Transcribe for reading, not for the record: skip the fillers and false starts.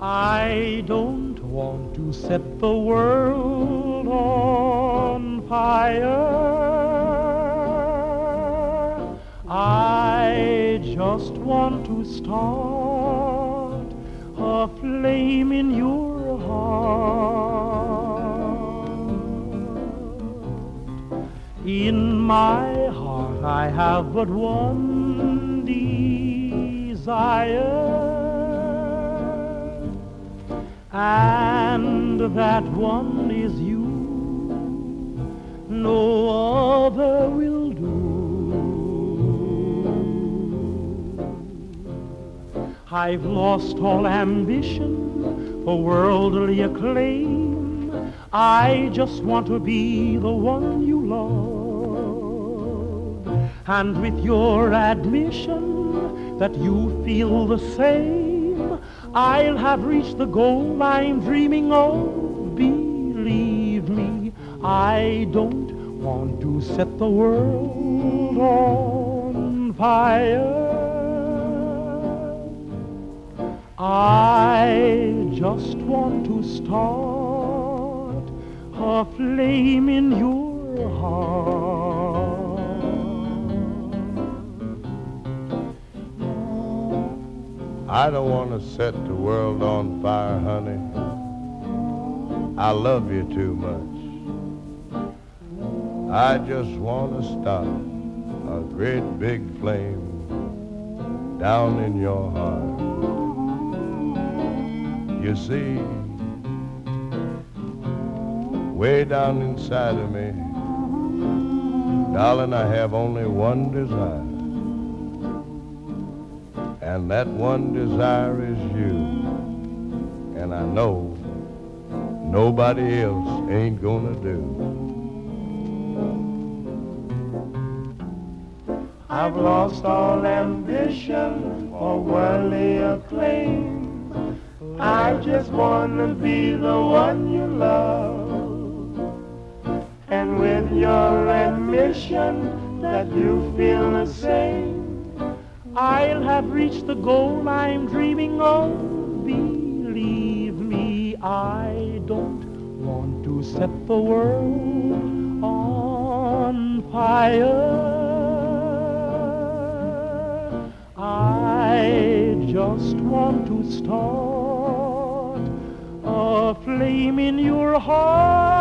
I don't want to set the world on fire. I just want to start a flame in your heart. In my heart I have but one desire, and that one is you. No other will do. I've lost all ambition for worldly acclaim. I just want to be the one you love. And with your admission that you feel the same, I'll have reached the goal I'm dreaming of. Believe me, I don't want to set the world on fire. I just want to start a flame in your heart. I don't want to set the world on fire, honey. I love you too much. I just want to start a great big flame down in your heart. You see, way down inside of me, darling, I have only one desire. And that one desire is you. And I know nobody else ain't gonna do. I've lost all ambition for worldly acclaim. I just wanna be the one you love. And with your admission that you feel the same, I'll have reached the goal I'm dreaming of. Believe me, I don't want to set the world on fire. I just want to start a flame in your heart.